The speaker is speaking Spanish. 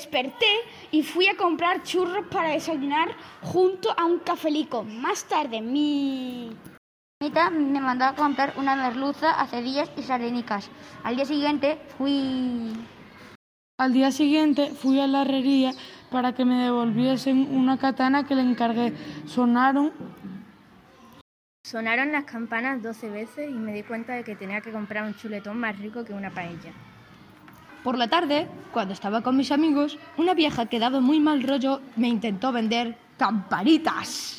desperté y fui a comprar churros para desayunar junto a un cafelico. Más tarde, mi Anita me mandó a comprar una merluza, acedillas y sardinicas. Al día siguiente fui a la herrería para que me devolviesen una katana que le encargué. Sonaron las campanas 12 veces y me di cuenta de que tenía que comprar un chuletón más rico que una paella. Por la tarde, cuando estaba con mis amigos, una vieja que daba muy mal rollo me intentó vender campanitas.